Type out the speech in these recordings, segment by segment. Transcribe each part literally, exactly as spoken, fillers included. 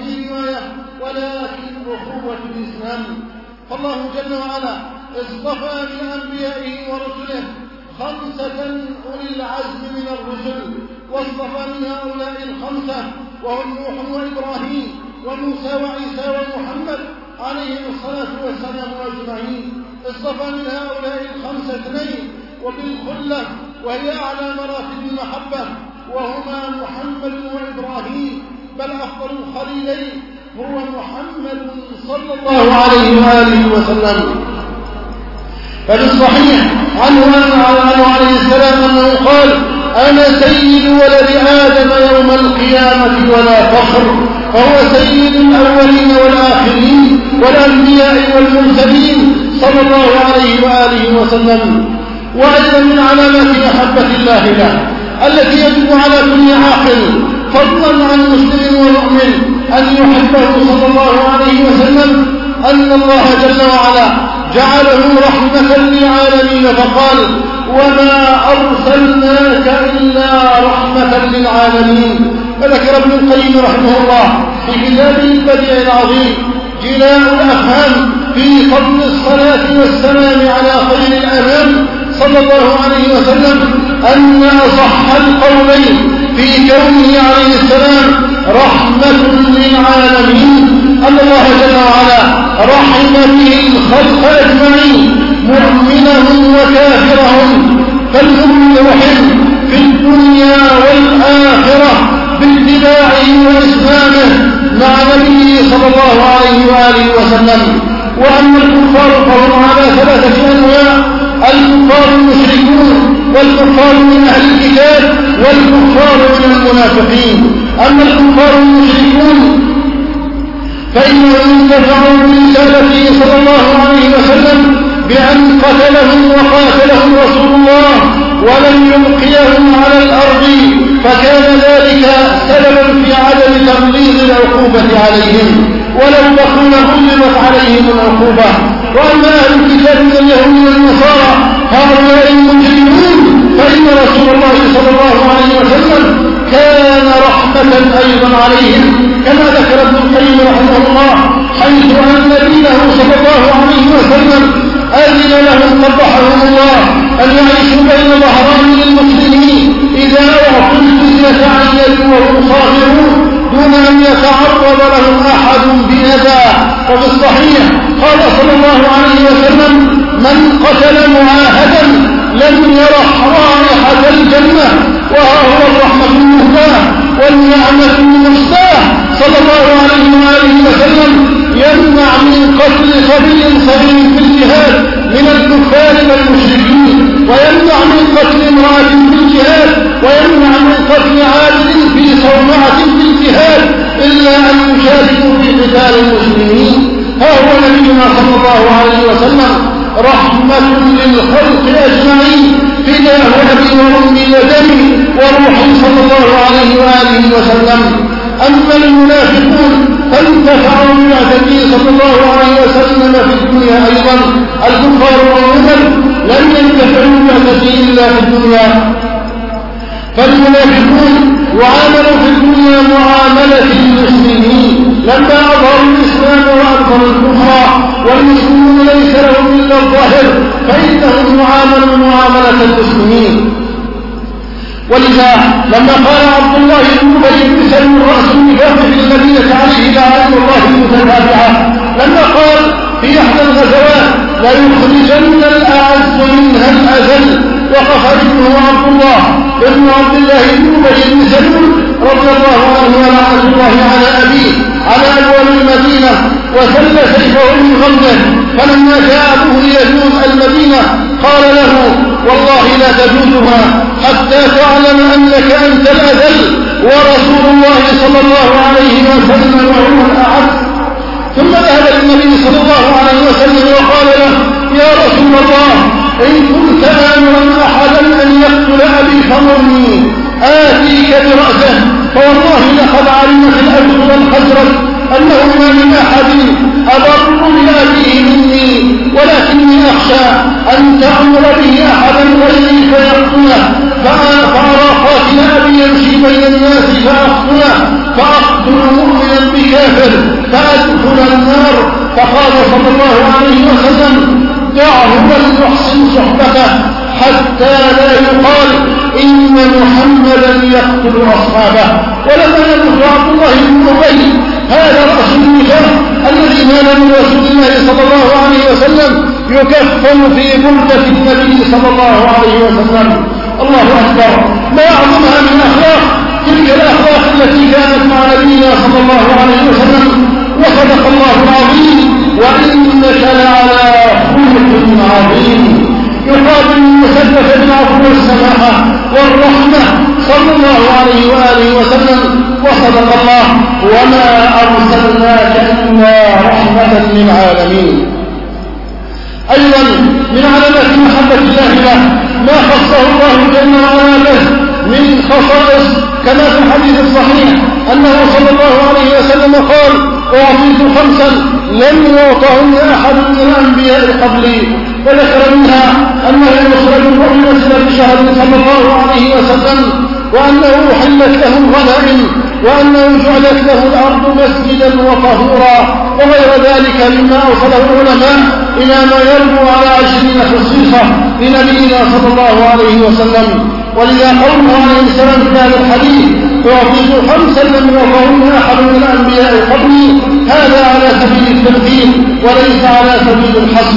وفي رواية ولكن أخوة الإسلام. فالله جل وعلا اصطفى من أنبيائه ورسله خمسة أولي العزم من الرسل، واصطفى من هؤلاء الخمسة وهم نوح وإبراهيم وموسى وعيسى ومحمد عليهم الصلاة والسلام أجمعين. اصطفى من هؤلاء الخمسة اثنين وبالخلة وهي أعلى مراتب المحبة، وهما محمد وإبراهيم، بل أفضل الخليلين هو محمد صلى الله عليه وآله وسلم. فبالصحيح عنه عليه السلام أنه قال: أنا سيد ولد آدم يوم القيامة ولا فخر. فهو سيد الأولين والآخرين والأنبياء والمرسلين صلى الله عليه وآله وسلم. وأيضا من علامات محبة الله له التي يجب على كل عاقل فضلا عن مسلم ومؤمن أن يحبه صلى الله عليه وسلم أن الله جل وعلا جعله رحمة للعالمين، فقال: وما أرسلناك إلا رحمة للعالمين. فذكر ابن القيم رحمه الله في كتابه البديع العظيم جلاء الأفهام في فضل الصلاة والسلام على خير الأنام صلى الله عليه وسلم أن أصح القولين في كونه عليه السلام رحمة للعالمين أن الله جل وعلا رحم به الخلق أجمعين مؤمنهم وكافرهم، فالمؤمن رحم في الدنيا والآخرة باتباعه وإسلامه مع نبيه صلى الله عليه وآله وسلم. وأما الكفار فهم على ثلاثة أنواع: الكفار المشركون، والكفار من أهل الكتاب، والكفار من المنافقين. أما الكفار المشركون فإنهم انتفعوا برسالته صلى الله عليه وسلم بأن قتلهم وقاتلهم رسول الله ولم يبقيهم على الأرض، فكان ذلك سببا في عدم تغليظ العقوبة عليهم، ولو بقوا غلظت عليهم العقوبة. وأما أهل الكتاب من اليهود والنصارى هؤلاء المجرمون فإن رسول الله صلى الله عليه وسلم كان رحمة أيضا عليهم، كما ذكر ابن القيم رحمه الله حيث أن نبيه صلى الله عليه وسلم أذن لهم قبحهم الله أن يعيشوا بين ظهران للمسلمين إذا أعطوا الجزية عن يد وهم صاغرون دون أن يتعرض لهم أحد بأذى. وفي الصحيح قال صلى الله عليه وسلم: من قتل معاهدا لم يرح رائحة الجنة، وها هو الرحمة المهداة والنعمة المستاه صلى الله عليه وآله وسلم يمنع من قتل صبي صغير في الجهاد من الكفار والمشركين، ويمنع من قتل امرأة في الجهاد، ويمنع من قتل عابد في صومعة في الجهاد إلا أن يشاركوا في قتال المسلمين. ها هو نبينا صلى الله عليه وسلم رحمة للخلق أجمعين فداه أبي وأمي ودمي وروحي صلى الله عليه وآله وسلم. أما المنافقون فانتفعوا بمعتديه صلى الله عليه وسلم في الدنيا أيضا. الكفار والمؤمن لم ينتفعوا بمعتديه إلا في الدنيا، فالمنافقون وعاملوا في الدنيا معاملة المسلمين لما أظهروا الإسلام وأظهروا الكفر، والمسلمون ليس لهم إلا الظاهر فإنهم معاملوا معاملة المسلمين. ولذا لما قال عبد الله بن أبي بن سلول رأس النفاق في المدينة عليه لعنة الله المتتابعة، لما قال في إحدى الغزوات: لا يخرجن الأعز منها الأذل، وقف ابنه عبد الله ابن عبد الله بن أبي بن سلول رضي الله عنه ولعنة الله على أبيه على أبواب المدينة وسل سيفه من غمده، فلما جاء أبوه ليجوز المدينة قال له: والله لا تجوزها حتى تعلم أنك أنت الأذل ورسول الله صلى الله عليه وسلم وهو الأعز. ثم ذهب النبي صلى الله عليه وسلم وقال له: يا رسول الله، إن كنت آمرا أحدا أن يقتل أبي فمرني آتيك برأسه، فوالله لقد علمت الأوس والخزرج أنه ما من أحد أبر بأبيه مني، ولكني أخشى أن تأمر به أحدا غيري فيقتله، فأرى قاتل أبي يمشي بين الناس فأقتله، فأقتل مؤمنا به كافر فأدخل النار. فقال صلى الله عليه وسلم دعه وليحسن صحبته حتى لا يقال إن محمدا يقتل أصحابه. ولما يموت عبد الله بن أبي هذا رأس النفاق الذي نال من رسول الله صلى الله عليه وسلم يكفن في بردة النبي صلى الله عليه وسلم. الله أكبر، ما أعظمها من أخلاق تلك الأخلاق التي كانت مع نبينا صلى الله عليه وسلم. وصدق الله العظيم وإنك لعلى خلق عظيم. يقابل المسدس بالعفو والسماحة والرحمة صلى الله عليه وآله وسلم. وصدق الله وما أرسلناك إلا رحمة للعالمين. أيضا من علامات محبة الله له ما خصه الله جل وعلا به من خصائص كما في الحديث الصحيح أنه صلى الله عليه وسلم قال أعطيت خمسا لم يعطهن أحد من الأنبياء قبلي. وذكر منها أنه يخرج المؤمن في شهر صلى الله عليه وسلم، وأنه أحلت له الغنائم، وأنه جعلت له الأرض مسجدا وطهورا، وغير ذلك مما أوصله العلماء إلى ما يربو على عشرين خصيصة لنبينا صلى الله عليه وسلم. ولذا قوله عليه السلام في هذا الحديث أعطيت خمسا لم يعطهن أحد من الأنبياء قبلي، هذا على سبيل التمثيل وليس على سبيل الحصر.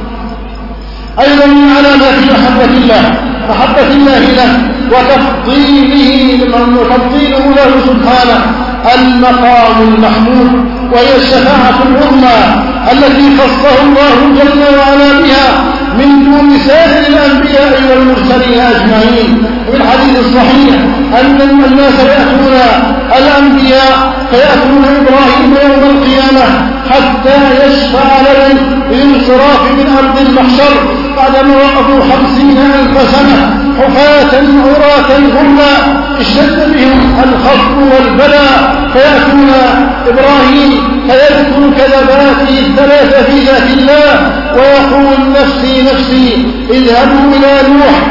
أيضا من علامات محبة الله محبة الله له وتفضيله وتفضيله له سبحانه المقام المحمود، وهي الشفاعة العظمى التي خصه الله جل وعلا بها من دون سائر الأنبياء والمرسلين أجمعين. وفي الحديث الصحيح أن الناس يأتون الأنبياء فيأتون إبراهيم يوم القيامة حتى يشفع لهم بالانصراف من أرض المحشر بعدما وقفوا خمسين ألف سنة حفاة عراة غرلا اشتد بهم الخصب والبلاء، فيأتون إبراهيم فيذكر كذباته الثلاثة في ذات الله ويقول نفسي نفسي اذهبوا إلى نوح،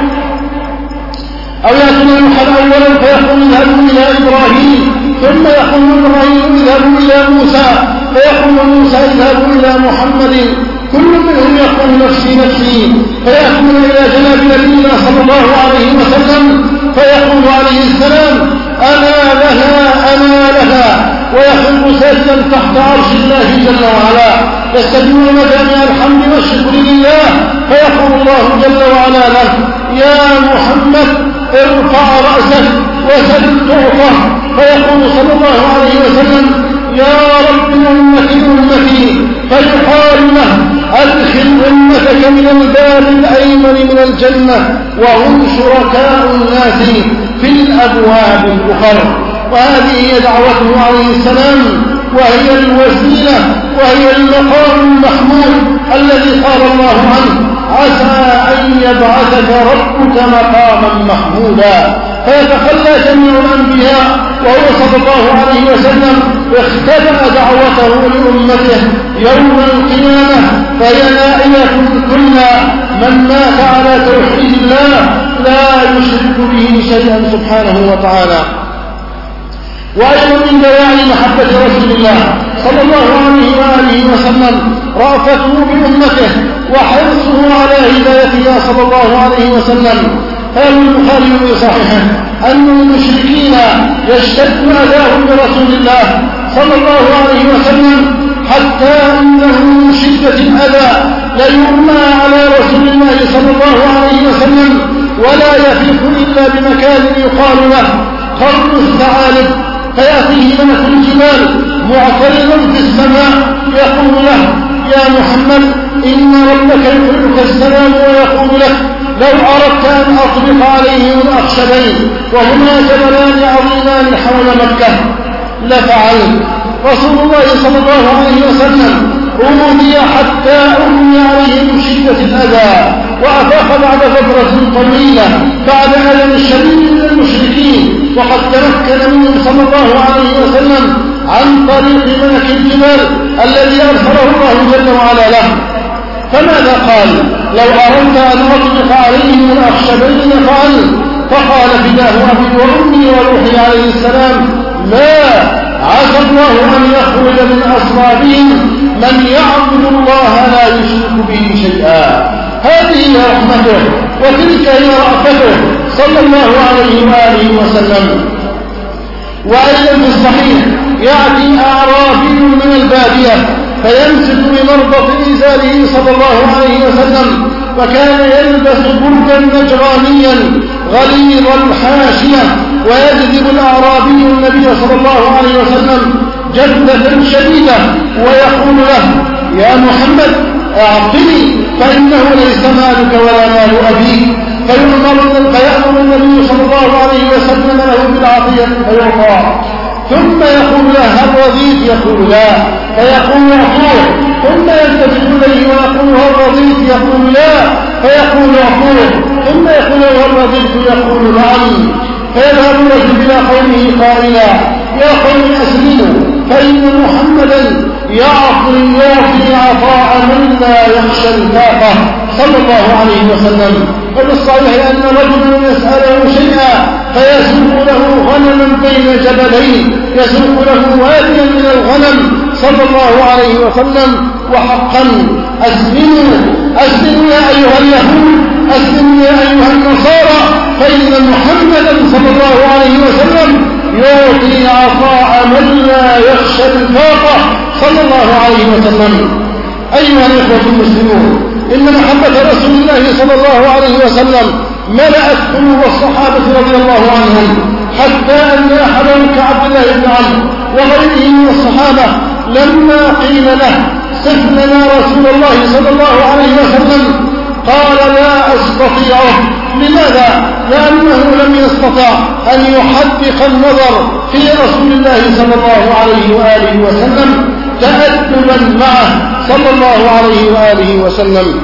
أو يأتون نوحا أولا فيقول اذهبوا إلى إبراهيم، ثم يقول إبراهيم اذهبوا إلى موسى، فيقول موسى اذهبوا إلى محمد، كل منهم يقول نفسي نفسي، فيأتون إلى جناب نبينا صلى الله عليه وسلم فيقول عليه السلام أنا لها أنا لها، ويخر ساجدا تحت عرش الله جل وعلا يستجيبون مجامع الحمد والشكر لله، فيقول الله جل وعلا له يا محمد ارفع رأسك وسل تعطى، فيقول صلى الله عليه وسلم يا رب أمتي أمتي، فيقال له أدخل أمتك من الباب الأيمن من الجنة وهم شركاء الناس في الأبواب الأخرى. وهذه هي دعوته عليه السلام، وهي الوسيلة وهي المقام المحمود الذي قال الله عنه عسى أن يبعثك ربك مقاما محمودا. فيتخلى جميع الأنبياء وهو صلى الله عليه وسلم اختبأ دعوته لأمته يوم القيامة، فهي نائلة كل من مات على توحيد الله لا يشرك به شيئا سبحانه وتعالى. وأيضا من دواعي محبة رسول الله صلى الله عليه وآله وسلم رأفته بأمته وحرصه على هدايتها صلى الله عليه وسلم. قال البخاري في صحيحه أن المشركين يشتد أذاهم برسول الله صلى الله عليه وسلم حتى إنه من شدة الأذى ليرمى على رسول الله صلى الله عليه وسلم ولا يفيق إلا بمكان يقال له قرن الثعالب، فيأتيه ملك الجبال معترضا في السماء يقول له يا محمد إن ربك يقرئك السلام ويقول لك لو أردت أن أطبق عليهم الأخشبين وهما جبلان عظيمان حول مكة لفعلت. رسول الله صلى الله عليه وسلم أمضي حتى أمضي عليه من شدة الأذى، وأفاق بعد فترة طويلة بعد ألم شديد من المشركين، وقد تمكن منهم صلى الله عليه وسلم عن طريق ملك الجبال الذي أرسله الله جل وعلا له. فماذا قال؟ لو أردت أن أطلق عليهم الأخشبين فعل. فقال فداه أبي وأمي وروحي عليه السلام ما عسى الله أن يخرج من أصلابهم من يعبد الله لا يشرك به شيئا. هذه هي رحمته وتلك هي رأفته صلى الله عليه وآله وسلم. وأيضا في الصحيح يأتي أعرابي من البادية فيمسك بمربط إزاره صلى الله عليه وسلم، وكان يلبس بردا نجرانيا غليظ الحاشية، ويجذب الأعرابي النبي صلى الله عليه وسلم جذبة شديدة ويقول له: يا محمد أعطني فإنه ليس مالك ولا مال أبيك. فيأمر النبي صلى الله عليه وسلم له بالعطية فيعطى، ثم يقول له: هل رضيت؟ يقول لا، فيقول: اعطوه. ثم يلتفت إليه ويقول: هل رضيت؟ يقول لا، فيقول: اعطوه. ثم يقول: هل رضيت؟ يقول: نعم. فيذهب الرجل إلى قومه قائلا: يا قوم أسلموا، فإن محمدا يعطي يعطي عطاء من لا يخشى الفاقة صلى الله عليه وسلم. وبالصحيح أن رجلا يسأله شيئا فيسوق له غنما بين جبلين، يسوق له واديا من الغنم صلى الله عليه وسلم. وحقا أسلموا أسلموا يا أيها اليهود، أسلموا يا أيها النصارى، فإن محمدا صلى الله عليه وسلم يعطي عطاء من لا يخشى الفاقة صلى الله عليه وسلم. أيها الإخوة المسلمون، إن محبة رسول الله صلى الله عليه وسلم ملأت قلوب الصحابة رضي الله عنهم، حتى أن أحدهم كعبد الله بن عمرو وغيره من الصحابة لما قيل له: صف لنا رسول الله صلى الله عليه وسلم، قال: لا أستطيعه. لماذا؟ لأنه لم يستطع أن يحدق النظر في رسول الله صلى الله عليه وآله وسلم تأدبا معه صلى الله عليه وآله وسلم.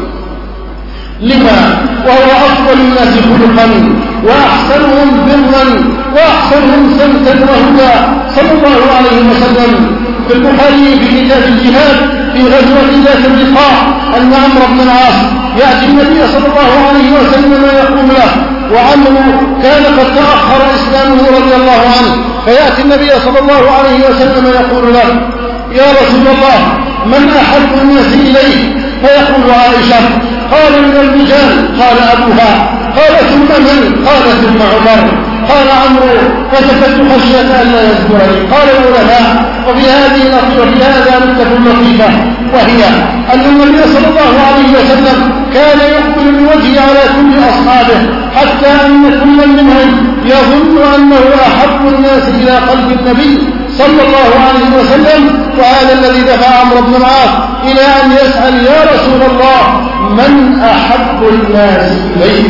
لما؟ وهو أفضل الناس خلقا وأحسنهم برا وأحسنهم سمتا وهدى صلى الله عليه وسلم. في البخاري في كتاب الجهاد في غزوة ذات الرقاع أن عمرو بن العاص يأتي النبي صلى الله عليه وسلم يقول له، وعمرو كان قد تأخر إسلامه رضي الله عنه، فيأتي النبي صلى الله عليه وسلم يقول له: يا رسول الله، من أحب الناس إليه؟ فيقول: عائشة. قال: من الرجال؟ قال: أبوها. قال: ثم من؟ قال: ثم عمر. قال عمرو: فسكت خشية أن لا يذكرني. قال العلماء: وفي هذه وفي هذا نكتة لطيفة، وهي أن النبي صلى الله عليه وسلم كان يقبل بوجهه على كل أصحابه، حتى أن كل منهم يظن أنه أحب الناس إلى قلب النبي صلى الله عليه وسلم. وهذا الذي دفع عمرو بن العاص إلى أن يسأل: يا رسول الله، من أحب الناس إليه؟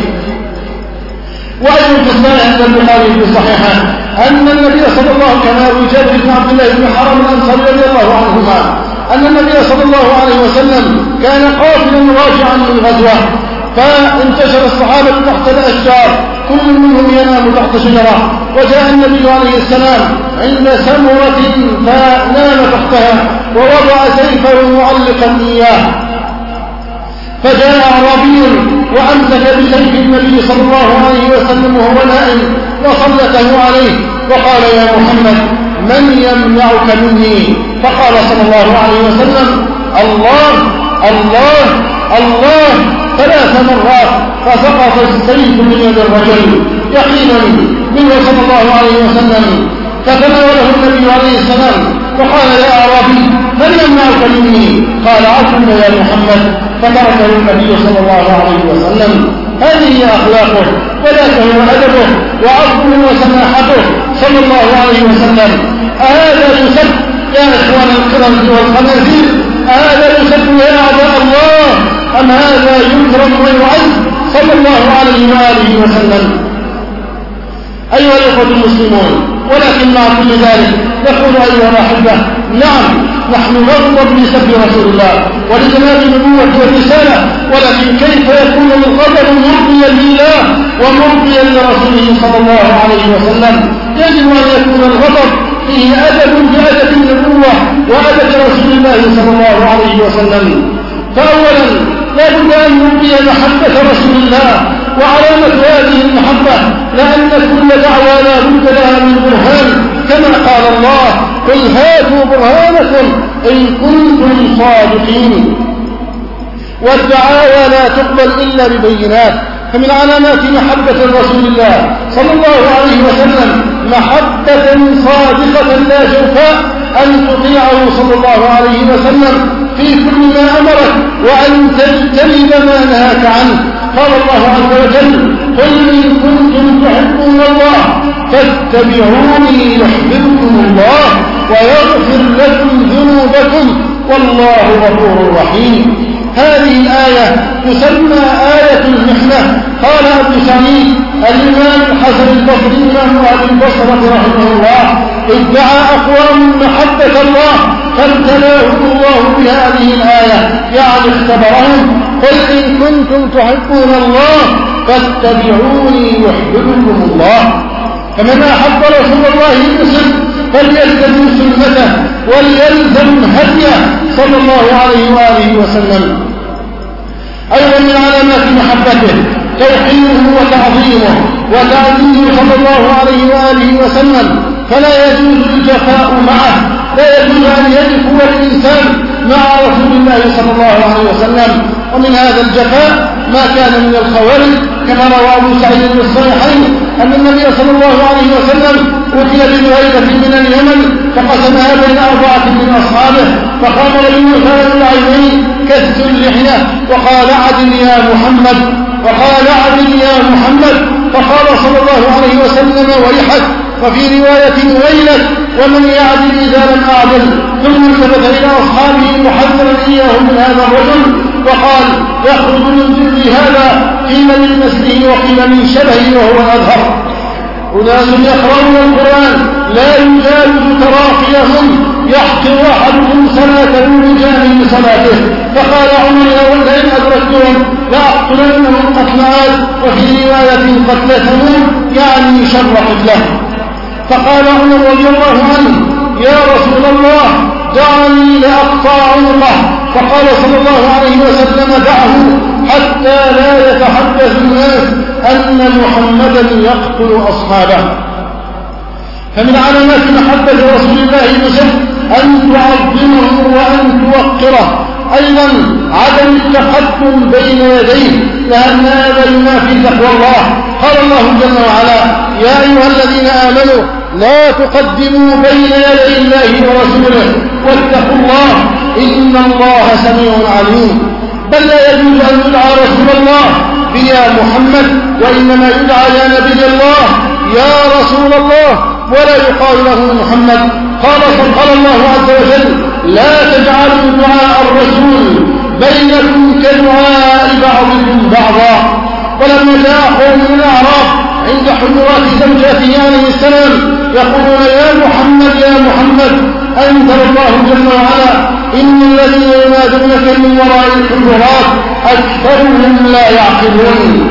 وأيضا في الصحيح عند البخاري في صحيحه أن النبي صلى الله عليه وسلم كما روى جابر بن عبد الله بن حرام الأنصاري رضي الله عنهما أن النبي صلى الله عليه وسلم كان قافلا راجعا من غزوة، فانتشر الصحابة تحت الأشجار، كل منهم ينام تحت شجرة، وجاء النبي عليه السلام عند سمرة فنام تحتها ووضع سيفه معلقا إياه، فجاء أعرابي وأمسك بسيف النبي صلى الله عليه وسلم وهو نائم وسلطه عليه وقال: يا محمد، من يمنعك مني؟ فقال صلى الله عليه وسلم: الله الله الله ثلاث مرات، فسقط السيف من يد الرجل يقينا منه صلى الله عليه وسلم. فتناوله النبي عليه السلام وقال: يا أعرابي، من يمنعك مني؟ قال: عفوا يا محمد. فتركه النبي صلى الله عليه وسلم. هذه هي أخلاقه وذاك هو أدبه وعفوه وسماحته صلى الله عليه وسلم. أهذا يسب يا إخوان القرد والخنازير؟ أهذا يسب يا أعداء الله؟ أم هذا يكرم ويعز صلى الله عليه وآله وسلم؟ أيها الأخوة المسلمون، ولكن مع كل ذلك نقول أيها الأحبة: نعم، نحن نغضب لسب رسول الله ولجناب النبوة والرسالة، ولكن كيف يكون الغضب مرضيا لله ومرضيا لرسوله صلى الله عليه وسلم؟ يجب أن يكون الغضب فيه أدب بأدب النبوة وأدب رسول الله صلى الله عليه وسلم. فأولا لا بد أن نبدي محبة رسول الله، وعلامة هذه المحبة لأن كل دعوة لا بد لها من برهان، كما قال الله: قل هاتوا برهانكم إن كنتم صادقين. والدعاوى لا تقبل إلا ببينات. فمن علامات محبة رسول الله صلى الله عليه وسلم محبة صادقة لا جوفاء أن تطيعه صلى الله عليه وسلم في كل ما أمرك وأن تجتنب ما نهاك عنه. قال الله عز وجل قل إن كنتم تحبون الله فاتبعوني يحببكم الله ويغفر لكم ذنوبكم والله غفور رحيم. هذه الآية تسمى آية المحنة. قال أبو سعيد الإمام الحسن البصري إمام أهل البصرة رحمه الله ادعى أقوام محبة الله فابتلاهم الله بهذه الآية، يعني اختبرهم. قل إن كنتم تحبون الله فاتبعوني يحببكم الله. فمن أحب رسول الله المسلم فليلتزم سنته وليلزم هديه صلى الله عليه وآله وسلم. أيضا من علامات محبته توحيده وتعظيمه وتعظيمه صلى الله عليه وآله وسلم، فلا يجوز الجفاء معه، لا يجوز أن يجفو الإنسان مع رسول الله صلى الله عليه وسلم. ومن هذا الجفاء ما كان من الخوارج كما روى أبو سعيد في الصحيحين أن النبي صلى الله عليه وسلم أتي ببعيرة من اليمن فقسمها بين أربعة من أصحابه، فقام رجل ثلاث العينين كث اللحية وقال عدل يا محمد وقال عدل يا محمد، فقال صلى الله عليه وسلم ويحك، وفي رواية ويلك ومن يعدل إذا لم أعدل. ثم التفت إلى أصحابه محذرا إياه من هذا الرجل وقال يخرج من ذل هذا قيل من نسله وقيل من شبهه وهو الأظهر. أناس يقرؤون القرآن لا يجاوز تراقيهم يحقر أحدكم صلاته بجانب صلاته، فقال عمر لئن أدركتهم لأقتلنهم قتل عاد، وفي رواية قتل ثمود يعني شر قتله. فقال عمر رضي الله عنه يا رسول الله دعني لأقطع عنقه، فقال صلى الله عليه وسلم دعه حتى لا يتحدث الناس أن محمدا يقتل أصحابه. فمن علامات محبة رسول الله المسلم أن تعظمه وأن توقره. أيضا عدم التقدم بين يديه لأن هذا ينافي تقوى الله. قال الله جل وعلا يا أيها الذين آمنوا لا تقدموا بين يدي الله ورسوله واتقوا الله إن الله سميع عليم. بل لا يجوز أن يدعى رسول الله بيا محمد، وإنما يدعى يا نبي الله يا رسول الله ولا يقال له محمد. قال قال الله عز وجل لا تجعلوا دعاء الرسول بينكم كدعاء بعضكم بعضا. ولما جاء قوم من الأعراب عند حجرات زوجاته عليه السلام يقولون يا محمد يا محمد أنزل الله جل وعلا إن الذين ينادونك من وراء الحجرات أكثرهم لا يعقلون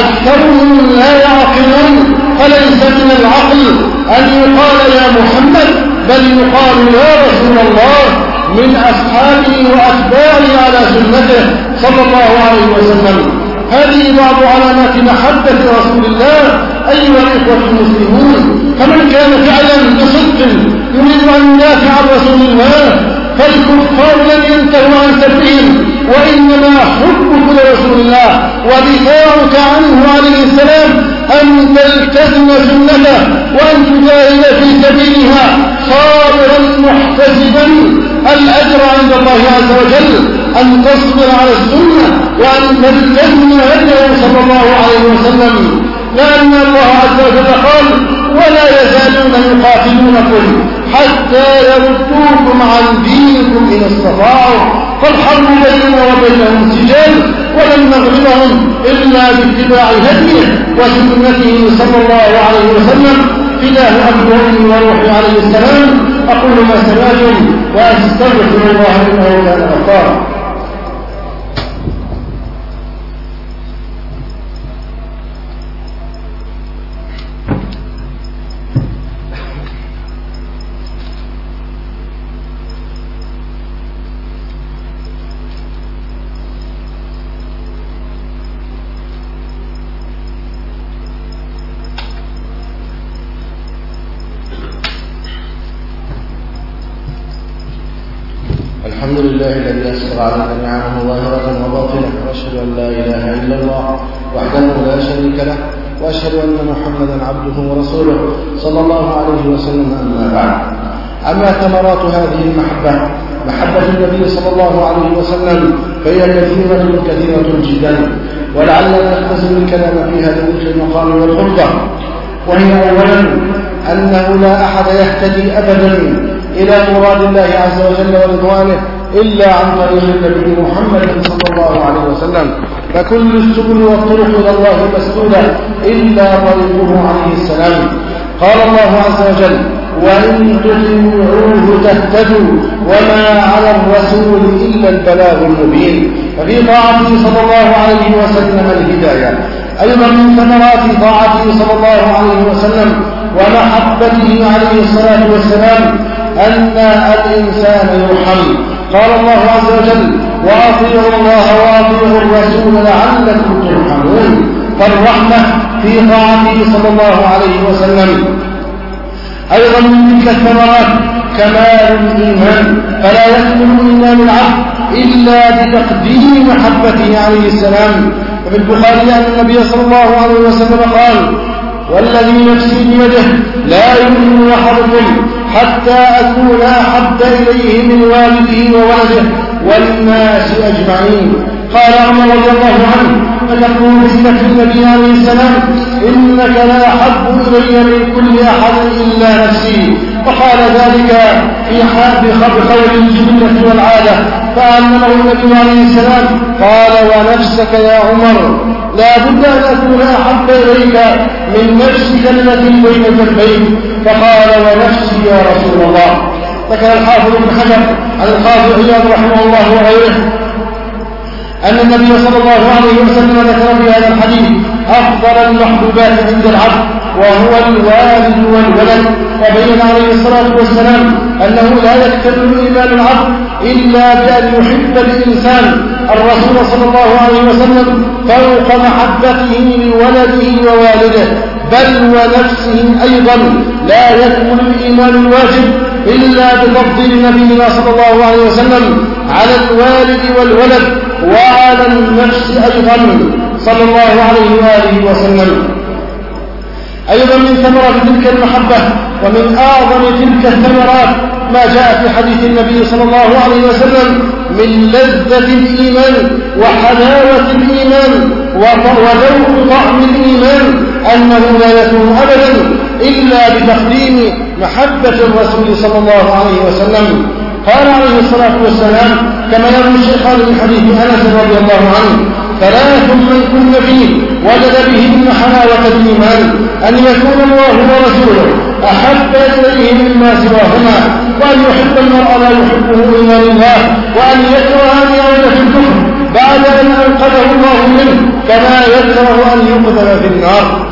أكثرهم لا يعقلون. فليس من العقل أن يقال يا محمد بل يقال يا رسول الله من أصحابه وأتباعه على سنته صلى الله عليه وسلم. هذه بعض علامات محبة رسول الله أيها الإخوة المسلمون. فمن كان فعلا بصدق يريد أن يدافع عن رسول الله فالكفار لن ينتهوا عن سبهم، وإنما حبك لرسول الله ودفاعك عنه عليه السلام أن تلتزم سنته وأن تجاهد في سبيلها صابرا محتسبا الأجر عند الله عز وجل، أن تصبر على السنة وأن تلتزم هديه صلى الله عليه وسلم، لأن الله عز وجل قال ولا يزالون يقاتلونكم حتى يردوكم عن دينكم إن استطاعوا. فالحرب بيننا وبينهم سجال ولن نغلبهم إلا باتباع هديه وسنته صلى الله عليه وسلم. فداه أبوه وروحه عليه السلام. أقول ما سمعتم وأستغفر الله إنه كان غفارا. الحمد لله الذي أسر علينا نعمه ظاهرة وباطنة، وأشهد أن لا إله إلا الله وحده لا شريك له، وأشهد أن محمدا عبده ورسوله صلى الله عليه وسلم. أما بعد، أما ثمرات هذه المحبة محبة النبي صلى الله عليه وسلم فهي كثيرة كثيرة جدا، ولعلنا نختزل الكلام فيها لذكر المقام والخطبة. وهي أولا أنه لا أحد يهتدي أبدا إلى مراد الله عز وجل ورضوانه إلا عن طريق النبي محمد صلى الله عليه وسلم، فكل السبل والطرق إلى الله مسدودة إلا طريقه عليه السلام. قال الله عز وجل: وإن تطيعوه تهتدوا وما على الرسول إلا البلاغ المبين. ففي طاعته صلى الله عليه وسلم الهداية. أيضا من ثمرات طاعته صلى الله عليه وسلم ومحبته عليه الصلاة والسلام أن الإنسان يرحم. قال الله عز وجل: وأطيعوا الله وأطيعوا الرسول لعلكم ترحمون. فالرحمة في طاعته صلى الله عليه وسلم. أيضا من تلك الثمرات كمال الإيمان، فلا يكمل إيمان العبد إلا بتقديم محبته عليه السلام. وفي البخاري أن النبي صلى الله عليه وسلم قال: والذي نفسي بيده لا يؤمن أحدكم حتى أكون أحب إليه من والده وولده والناس أجمعين. قال عمر رضي الله عنه: فتقول سيدة النبي عليه السلام: إنك لا أحب إلي من كل أحد إلا نفسي. وقال ذلك في بقول الجبلة والعادة، فعلمه النبي عليه السلام قال: ونفسك يا عمر لا بد أن أكون أحب إليك من نفسك التي بين جنبيك. فقال: ونفسي يا رسول الله. ذكر الحافظ ابن حجر عن القاضي عياض رحمه الله وغيره أن النبي صلى الله عليه وسلم ذكر في هذا الحديث أفضل المحبوبات عند العبد وهو الوالد والولد، وبين عليه الصلاة والسلام أنه لا يكتمل إيمان العبد إلا بأن يحب الإنسان الرسول صلى الله عليه وسلم فوق محبته لولده ووالده بل ونفسه أيضا. لا يكمل الإيمان الواجب إلا بتفضيل نبينا صلى الله عليه وسلم على الوالد والولد وعلى النفس أيضا صلى الله عليه وآله وسلم. أيضا من ثمرات تلك المحبة ومن أعظم تلك الثمرات ما جاء في حديث النبي صلى الله عليه وسلم من لذة الإيمان وحلاوة الإيمان وذوق طعم الإيمان، أنه لا يكون أبدا إلا بتقديم محبة الرسول صلى الله عليه وسلم. قال عليه الصلاة والسلام كما يروي الشيخان من حديث أنس رضي الله عنه: ثلاث من كن فيه وجد بهن حلاوة الإيمان: أن يكون الله ورسوله أحب إليه مما سواهما، وأن يحب المرء لا يحبه إلا لله، وأن يكره أن يعود في الكفر بعد أن أنقذه الله منه كما يكره أن يقذف في النار.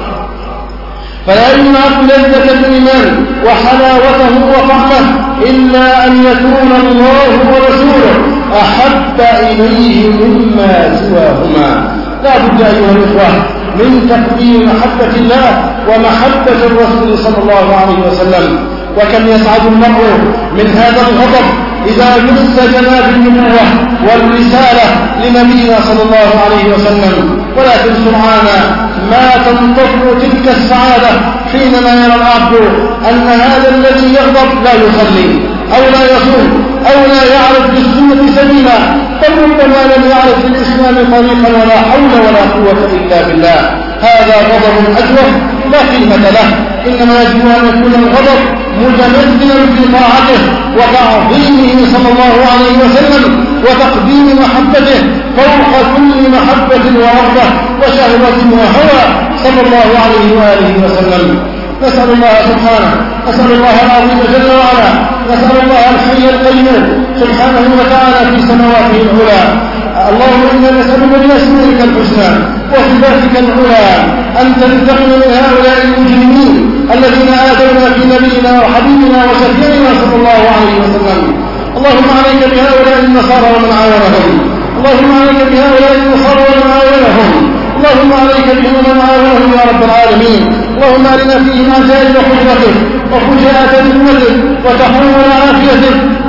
فلا يمنع لذة الإيمان وحلاوته وطعمه إلا أن يكون الله ورسوله أحب إليه مما سواهما. لا بد أيها الإخوة من تقديم محبة الله ومحبة الرسول صلى الله عليه وسلم. وكم يسعد المرء من هذا الغضب إذا مس جناب النبوة والرسالة لنبينا صلى الله عليه وسلم. ولكن سبحان ما تنتظر تلك السعادة حينما يرى العبد أن هذا الذي يغضب لا يصلي أو لا يصوم أو لا يعرف بالسنة سبيلا، بل ربما لم يعرف بالإسلام طريقا ولا حول ولا قوة إلا بالله. هذا غضب أجوف لا قيمة له، إنما يجب أن يكون الغضب متمثلا في طاعته وتعظيمه صلى الله عليه وسلم وتقديم محبته فوق كل محبة ورغبة وشهوة وهوى صلى الله عليه وآله وسلم. نسأل الله سبحانه نسأل الله العظيم جل وعلا نسأل الله الحي القيوم سبحانه وتعالى في سماواته العلى. اللهم إنا نسألك بأسمائك الحسنى وصفاتك العلى أن تنتقم من هؤلاء المجرمين الذين آذونا في نبينا وحبيبنا وشفيعنا صلى الله عليه وسلم. اللهم عليك بهؤلاء النصارى ومن عاونهم، اللهم عليك بهؤلاء النصارى ومن عاونهم، اللهم عليك بهم ومن عاونهم يا رب العالمين. اللهم أرنا فيهم عجائب قدرتك وفجاءة نعمتك وتحول عافيتك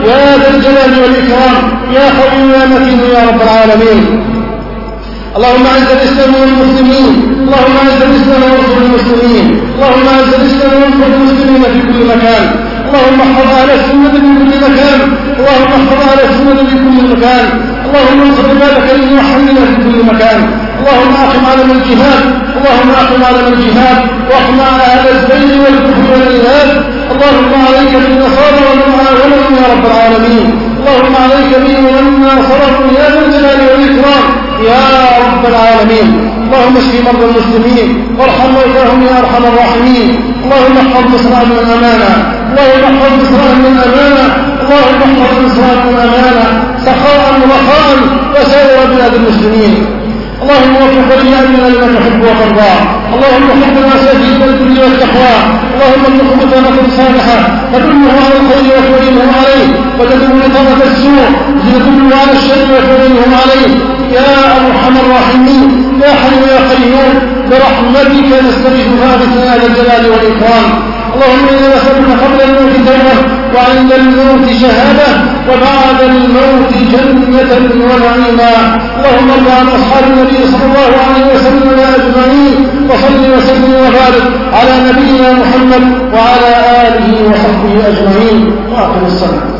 يا ذا الجلال والإكرام يا قوي يا متين يا رب العالمين. اللهم اعز الاسلام والمسلمين، اللهم اعز الاسلام وانصر المسلمين، اللهم اعز الاسلام وانصر المسلمين في كل مكان، اللهم احفظ اهل السنه في كل مكان، اللهم احفظ اهل السنه في كل مكان، اللهم انصر عبادك الموحدين في كل مكان، اللهم اقم علم الجهاد، اللهم اقم علم الجهاد واقم على اهل الزيغ والكفر والالهاد، اللهم عليك بالنصارى ومن عاونهم يا رب العالمين، اللهم عليك بهم ومن ناصرهم يا ذا الجلال والاكرام يا رب العالمين. اللهم اشف مرضى المسلمين وارحم موتاهم يا ارحم الراحمين. اللهم احفظ مصر من الامانه، اللهم احفظ مصر من الامانه، اللهم احفظ مصر من الامانه سخاء ورخاء وسائر بلاد المسلمين. اللهم وفق ولياتنا لما تحب وترضى، اللهم حبنا سبيل البر والتقوى، اللهم ارزقه بطانه صالحه تدله على الخير وتعينه عليه، وتدل بطانه السوء تدل على الشر وتعينه عليه يا ارحم الراحمين يا حي يا قيوم، برحمتك نستغيث هذا يا ذا الجلال والاكرام. اللهم انا نسالك قبل الموت توبه وعند الموت شهاده وبعد الموت جنه ونعيما. اللهم ارض عن اصحاب النبي صلى الله عليه وسلم اجمعين، وصل وسلم وبارك على نبينا محمد وعلى اله وصحبه اجمعين، واقم الصلاه.